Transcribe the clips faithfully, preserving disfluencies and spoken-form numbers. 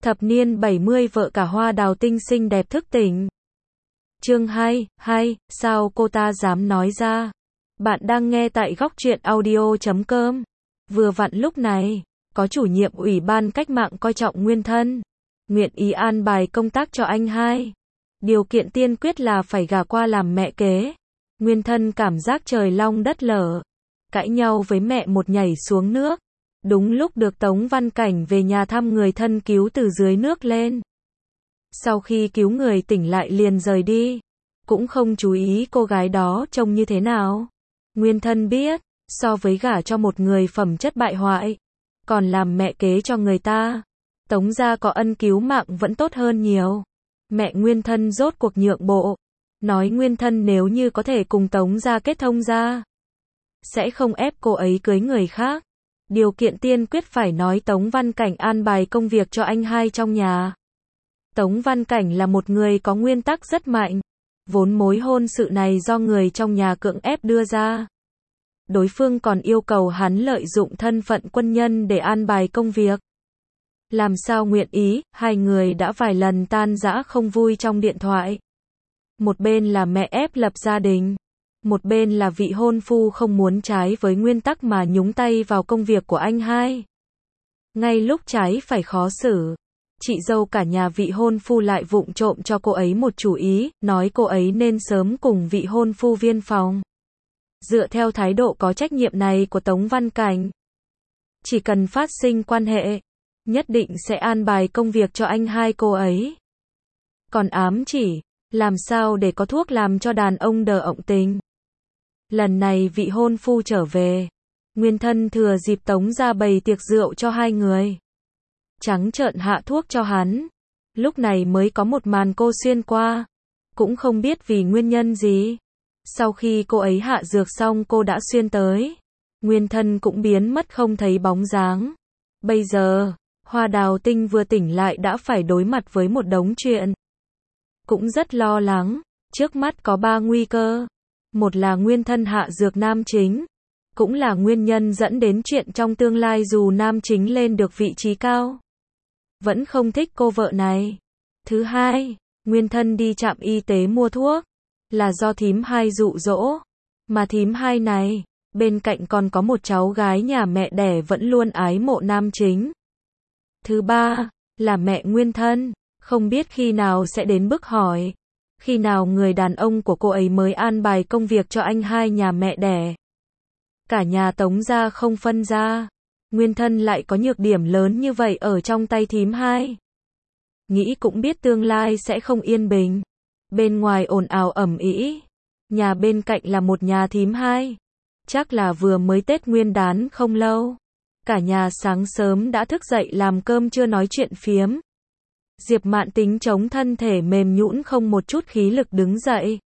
Thập niên bảy mươi vợ cả Hoa Đào Tinh xinh đẹp thức tỉnh. Chương hai, hai, sao cô ta dám nói ra? Bạn đang nghe tại góc truyện audio chấm com. Vừa vặn lúc này, có chủ nhiệm ủy ban cách mạng coi trọng Nguyên Thân, nguyện ý an bài công tác cho anh hai. Điều kiện tiên quyết là phải gả qua làm mẹ kế. Nguyên Thân cảm giác trời long đất lở, cãi nhau với mẹ một nhảy xuống nước. Đúng lúc được Tống Văn Cảnh về nhà thăm người thân cứu từ dưới nước lên. Sau khi cứu người tỉnh lại liền rời đi, cũng không chú ý cô gái đó trông như thế nào. Nguyên Thân biết, so với gả cho một người phẩm chất bại hoại, còn làm mẹ kế cho người ta, Tống gia có ân cứu mạng vẫn tốt hơn nhiều. Mẹ Nguyên Thân rốt cuộc nhượng bộ, nói Nguyên Thân nếu như có thể cùng Tống gia kết thông gia, sẽ không ép cô ấy cưới người khác. Điều kiện tiên quyết phải nói Tống Văn Cảnh an bài công việc cho anh hai trong nhà. Tống Văn Cảnh là một người có nguyên tắc rất mạnh. Vốn mối hôn sự này do người trong nhà cưỡng ép đưa ra. Đối phương còn yêu cầu hắn lợi dụng thân phận quân nhân để an bài công việc. Làm sao nguyện ý, hai người đã vài lần tan rã không vui trong điện thoại. Một bên là mẹ ép lập gia đình, một bên là vị hôn phu không muốn trái với nguyên tắc mà nhúng tay vào công việc của anh hai. Ngay lúc trái phải khó xử, chị dâu cả nhà vị hôn phu lại vụng trộm cho cô ấy một chủ ý, nói cô ấy nên sớm cùng vị hôn phu viên phòng. Dựa theo thái độ có trách nhiệm này của Tống Văn Cảnh, chỉ cần phát sinh quan hệ, nhất định sẽ an bài công việc cho anh hai cô ấy. Còn ám chỉ, làm sao để có thuốc làm cho đàn ông đờ ọng tình. Lần này vị hôn phu trở về, Nguyên Thân thừa dịp Tống ra bày tiệc rượu cho hai người, trắng trợn hạ thuốc cho hắn. Lúc này mới có một màn cô xuyên qua, cũng không biết vì nguyên nhân gì. Sau khi cô ấy hạ dược xong cô đã xuyên tới, Nguyên Thân cũng biến mất không thấy bóng dáng. Bây giờ, Hoa Đào Tinh vừa tỉnh lại đã phải đối mặt với một đống chuyện. Cũng rất lo lắng, trước mắt có ba nguy cơ. Một là Nguyên Thân hạ dược nam chính, cũng là nguyên nhân dẫn đến chuyện trong tương lai dù nam chính lên được vị trí cao, vẫn không thích cô vợ này. Thứ hai, Nguyên Thân đi trạm y tế mua thuốc, là do thím hai dụ dỗ, mà thím hai này, bên cạnh còn có một cháu gái nhà mẹ đẻ vẫn luôn ái mộ nam chính. Thứ ba, là mẹ Nguyên Thân, không biết khi nào sẽ đến bức hỏi. Khi nào người đàn ông của cô ấy mới an bài công việc cho anh hai nhà mẹ đẻ. Cả nhà Tống gia không phân ra. Nguyên Thân lại có nhược điểm lớn như vậy ở trong tay thím hai. Nghĩ cũng biết tương lai sẽ không yên bình. Bên ngoài ồn ào ầm ĩ, nhà bên cạnh là một nhà thím hai. Chắc là vừa mới Tết Nguyên Đán không lâu. Cả nhà sáng sớm đã thức dậy làm cơm trưa nói chuyện phiếm. Diệp Mạn tính chống thân thể mềm nhũn không một chút khí lực đứng dậy.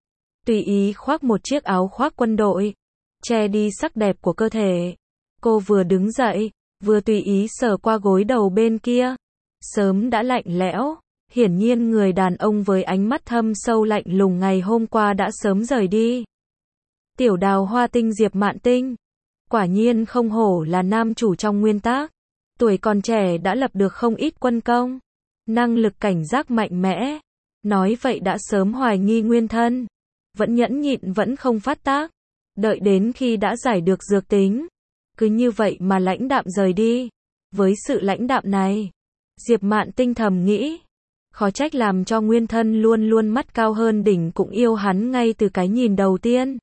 Tùy ý khoác một chiếc áo khoác quân đội, che đi sắc đẹp của cơ thể. Cô vừa đứng dậy, vừa tùy ý sờ qua gối đầu bên kia. Sớm đã lạnh lẽo, hiển nhiên người đàn ông với ánh mắt thâm sâu lạnh lùng ngày hôm qua đã sớm rời đi. Tiểu Đào Hoa Tinh Diệp Mạn Tinh, quả nhiên không hổ là nam chủ trong nguyên tác. Tuổi còn trẻ đã lập được không ít quân công. Năng lực cảnh giác mạnh mẽ, nói vậy đã sớm hoài nghi Nguyên Thân, vẫn nhẫn nhịn vẫn không phát tác, đợi đến khi đã giải được dược tính, cứ như vậy mà lãnh đạm rời đi. Với sự lãnh đạm này, Diệp Mạn Tinh thầm nghĩ, khó trách làm cho Nguyên Thân luôn luôn mắt cao hơn đỉnh cũng yêu hắn ngay từ cái nhìn đầu tiên.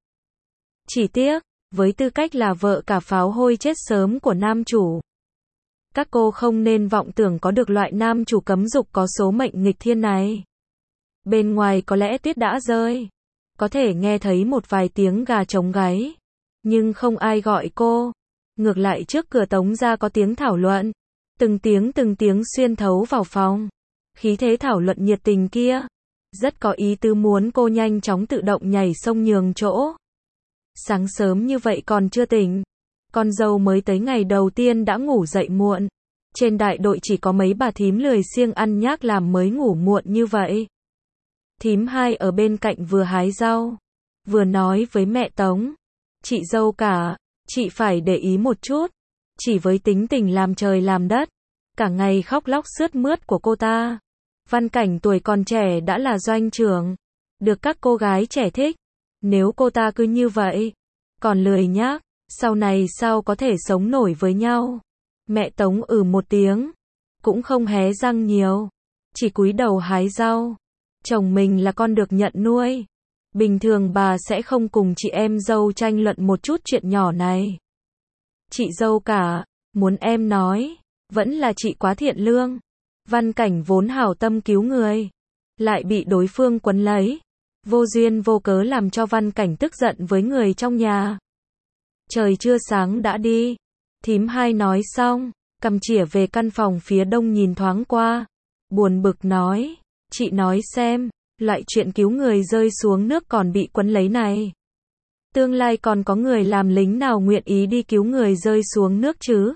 Chỉ tiếc, với tư cách là vợ cả pháo hôi chết sớm của nam chủ, các cô không nên vọng tưởng có được loại nam chủ cấm dục có số mệnh nghịch thiên này. Bên ngoài có lẽ tuyết đã rơi, có thể nghe thấy một vài tiếng gà trống gáy, nhưng không ai gọi cô. Ngược lại trước cửa Tống gia có tiếng thảo luận, từng tiếng từng tiếng xuyên thấu vào phòng. Khí thế thảo luận nhiệt tình kia, rất có ý tứ muốn cô nhanh chóng tự động nhảy sông nhường chỗ. Sáng sớm như vậy còn chưa tỉnh. Con dâu mới tới ngày đầu tiên đã ngủ dậy muộn. Trên đại đội chỉ có mấy bà thím lười siêng ăn nhác làm mới ngủ muộn như vậy. Thím hai ở bên cạnh vừa hái rau, vừa nói với mẹ Tống. Chị dâu cả, chị phải để ý một chút. Chỉ với tính tình làm trời làm đất, cả ngày khóc lóc sướt mướt của cô ta. Văn Cảnh tuổi còn trẻ đã là doanh trưởng, được các cô gái trẻ thích. Nếu cô ta cứ như vậy, còn lười nhác, sau này sao có thể sống nổi với nhau. Mẹ Tống ừ một tiếng, cũng không hé răng nhiều, chỉ cúi đầu hái rau. Chồng mình là con được nhận nuôi, bình thường bà sẽ không cùng chị em dâu tranh luận một chút chuyện nhỏ này. Chị dâu cả, muốn em nói, vẫn là chị quá thiện lương. Văn Cảnh vốn hảo tâm cứu người, lại bị đối phương quấn lấy, vô duyên vô cớ làm cho Văn Cảnh tức giận với người trong nhà. Trời chưa sáng đã đi. Thím hai nói xong, cầm chĩa về căn phòng phía đông nhìn thoáng qua, buồn bực nói, chị nói xem, loại chuyện cứu người rơi xuống nước còn bị quấn lấy này. Tương lai còn có người làm lính nào nguyện ý đi cứu người rơi xuống nước chứ?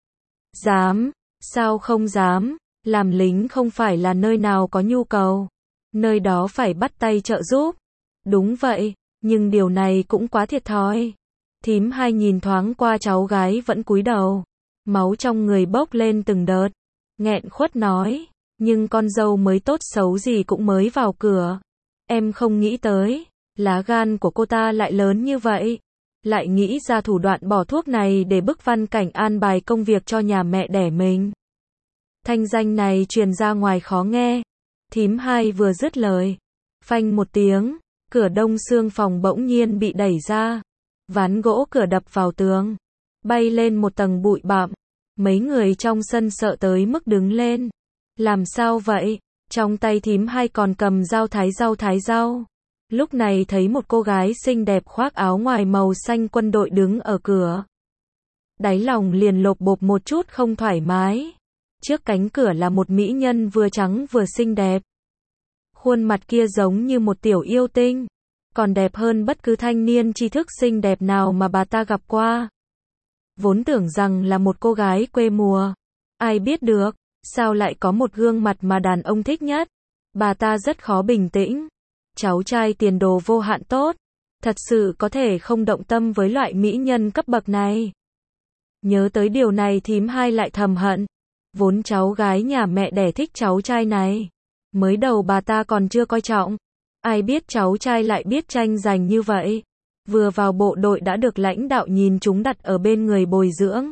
Dám, sao không dám, làm lính không phải là nơi nào có nhu cầu, nơi đó phải bắt tay trợ giúp. Đúng vậy, nhưng điều này cũng quá thiệt thòi. Thím hai nhìn thoáng qua cháu gái vẫn cúi đầu, máu trong người bốc lên từng đợt, nghẹn khuất nói, nhưng con dâu mới tốt xấu gì cũng mới vào cửa. Em không nghĩ tới, lá gan của cô ta lại lớn như vậy, lại nghĩ ra thủ đoạn bỏ thuốc này để bức Văn Cảnh an bài công việc cho nhà mẹ đẻ mình. Thanh danh này truyền ra ngoài khó nghe. Thím hai vừa dứt lời, phanh một tiếng, cửa đông xương phòng bỗng nhiên bị đẩy ra, ván gỗ cửa đập vào tường, bay lên một tầng bụi bặm. Mấy người trong sân sợ tới mức đứng lên. Làm sao vậy? Trong tay thím hai còn cầm dao thái rau thái rau. Lúc này thấy một cô gái xinh đẹp khoác áo ngoài màu xanh quân đội đứng ở cửa. Đáy lòng liền lộp bộp một chút không thoải mái. Trước cánh cửa là một mỹ nhân vừa trắng vừa xinh đẹp. Khuôn mặt kia giống như một tiểu yêu tinh, còn đẹp hơn bất cứ thanh niên tri thức xinh đẹp nào mà bà ta gặp qua. Vốn tưởng rằng là một cô gái quê mùa, ai biết được, sao lại có một gương mặt mà đàn ông thích nhất. Bà ta rất khó bình tĩnh. Cháu trai tiền đồ vô hạn tốt, thật sự có thể không động tâm với loại mỹ nhân cấp bậc này. Nhớ tới điều này thím hai lại thầm hận. Vốn cháu gái nhà mẹ đẻ thích cháu trai này, mới đầu bà ta còn chưa coi trọng. Ai biết cháu trai lại biết tranh giành như vậy. Vừa vào bộ đội đã được lãnh đạo nhìn chúng đặt ở bên người bồi dưỡng.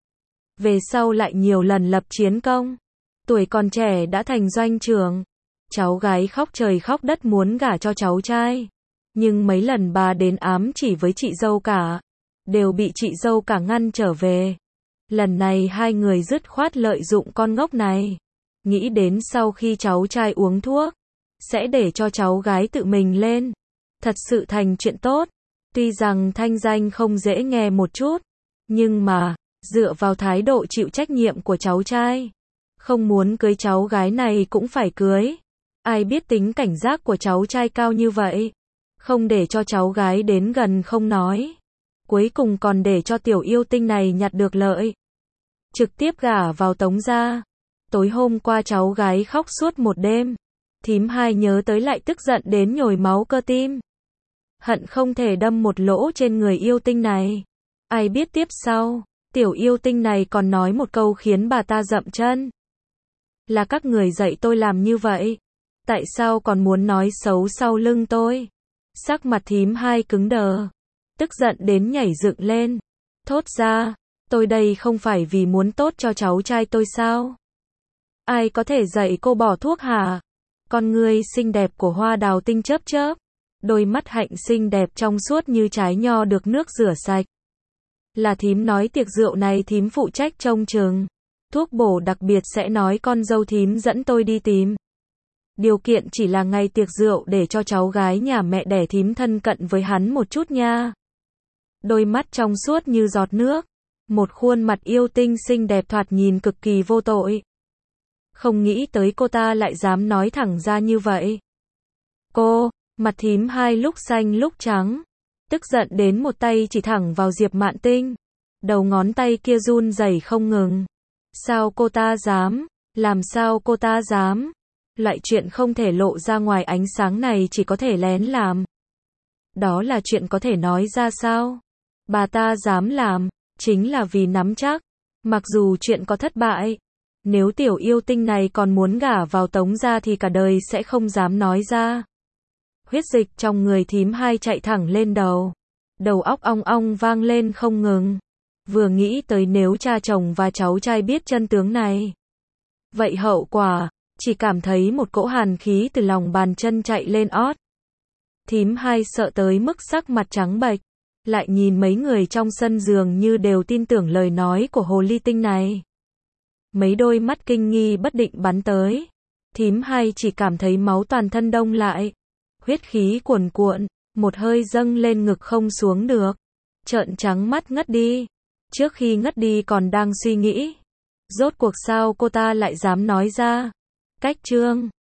Về sau lại nhiều lần lập chiến công. Tuổi còn trẻ đã thành doanh trưởng. Cháu gái khóc trời khóc đất muốn gả cho cháu trai. Nhưng mấy lần bà đến ám chỉ với chị dâu cả, đều bị chị dâu cả ngăn trở về. Lần này hai người dứt khoát lợi dụng con ngốc này. Nghĩ đến sau khi cháu trai uống thuốc, sẽ để cho cháu gái tự mình lên. Thật sự thành chuyện tốt. Tuy rằng thanh danh không dễ nghe một chút, nhưng mà, dựa vào thái độ chịu trách nhiệm của cháu trai, không muốn cưới cháu gái này cũng phải cưới. Ai biết tính cảnh giác của cháu trai cao như vậy, không để cho cháu gái đến gần không nói, cuối cùng còn để cho tiểu yêu tinh này nhặt được lợi. Trực tiếp gả vào Tống gia. Tối hôm qua cháu gái khóc suốt một đêm. Thím hai nhớ tới lại tức giận đến nhồi máu cơ tim. Hận không thể đâm một lỗ trên người yêu tinh này. Ai biết tiếp sau, tiểu yêu tinh này còn nói một câu khiến bà ta dậm chân. Là các người dạy tôi làm như vậy. Tại sao còn muốn nói xấu sau lưng tôi? Sắc mặt thím hai cứng đờ. Tức giận đến nhảy dựng lên. Thốt ra, tôi đây không phải vì muốn tốt cho cháu trai tôi sao? Ai có thể dạy cô bỏ thuốc hả? Con ngươi xinh đẹp của Hoa Đào Tinh chớp chớp. Đôi mắt hạnh xinh đẹp trong suốt như trái nho được nước rửa sạch. Là thím nói tiệc rượu này thím phụ trách trông chừng. Thuốc bổ đặc biệt sẽ nói con dâu thím dẫn tôi đi tìm. Điều kiện chỉ là ngày tiệc rượu để cho cháu gái nhà mẹ đẻ thím thân cận với hắn một chút nha. Đôi mắt trong suốt như giọt nước. Một khuôn mặt yêu tinh xinh đẹp thoạt nhìn cực kỳ vô tội. Không nghĩ tới cô ta lại dám nói thẳng ra như vậy. Cô, mặt thím hai lúc xanh lúc trắng. Tức giận đến một tay chỉ thẳng vào Diệp Mạn Tinh. Đầu ngón tay kia run rẩy không ngừng. Sao cô ta dám? Làm sao cô ta dám? Loại chuyện không thể lộ ra ngoài ánh sáng này chỉ có thể lén làm. Đó là chuyện có thể nói ra sao? Bà ta dám làm, chính là vì nắm chắc. Mặc dù chuyện có thất bại, Nếu tiểu yêu tinh này còn muốn gả vào Tống gia thì cả đời sẽ không dám nói ra. Huyết dịch trong người thím hai chạy thẳng lên đầu. Đầu óc ong ong vang lên không ngừng. Vừa nghĩ tới nếu cha chồng và cháu trai biết chân tướng này. Vậy hậu quả, chỉ cảm thấy một cỗ hàn khí từ lòng bàn chân chạy lên ót. Thím hai sợ tới mức sắc mặt trắng bệch. Lại nhìn mấy người trong sân dường như đều tin tưởng lời nói của hồ ly tinh này. Mấy đôi mắt kinh nghi bất định bắn tới. Thím hai chỉ cảm thấy máu toàn thân đông lại. Huyết khí cuồn cuộn, một hơi dâng lên ngực không xuống được. Trợn trắng mắt ngất đi. Trước khi ngất đi còn đang suy nghĩ. Rốt cuộc sao cô ta lại dám nói ra. Cách chương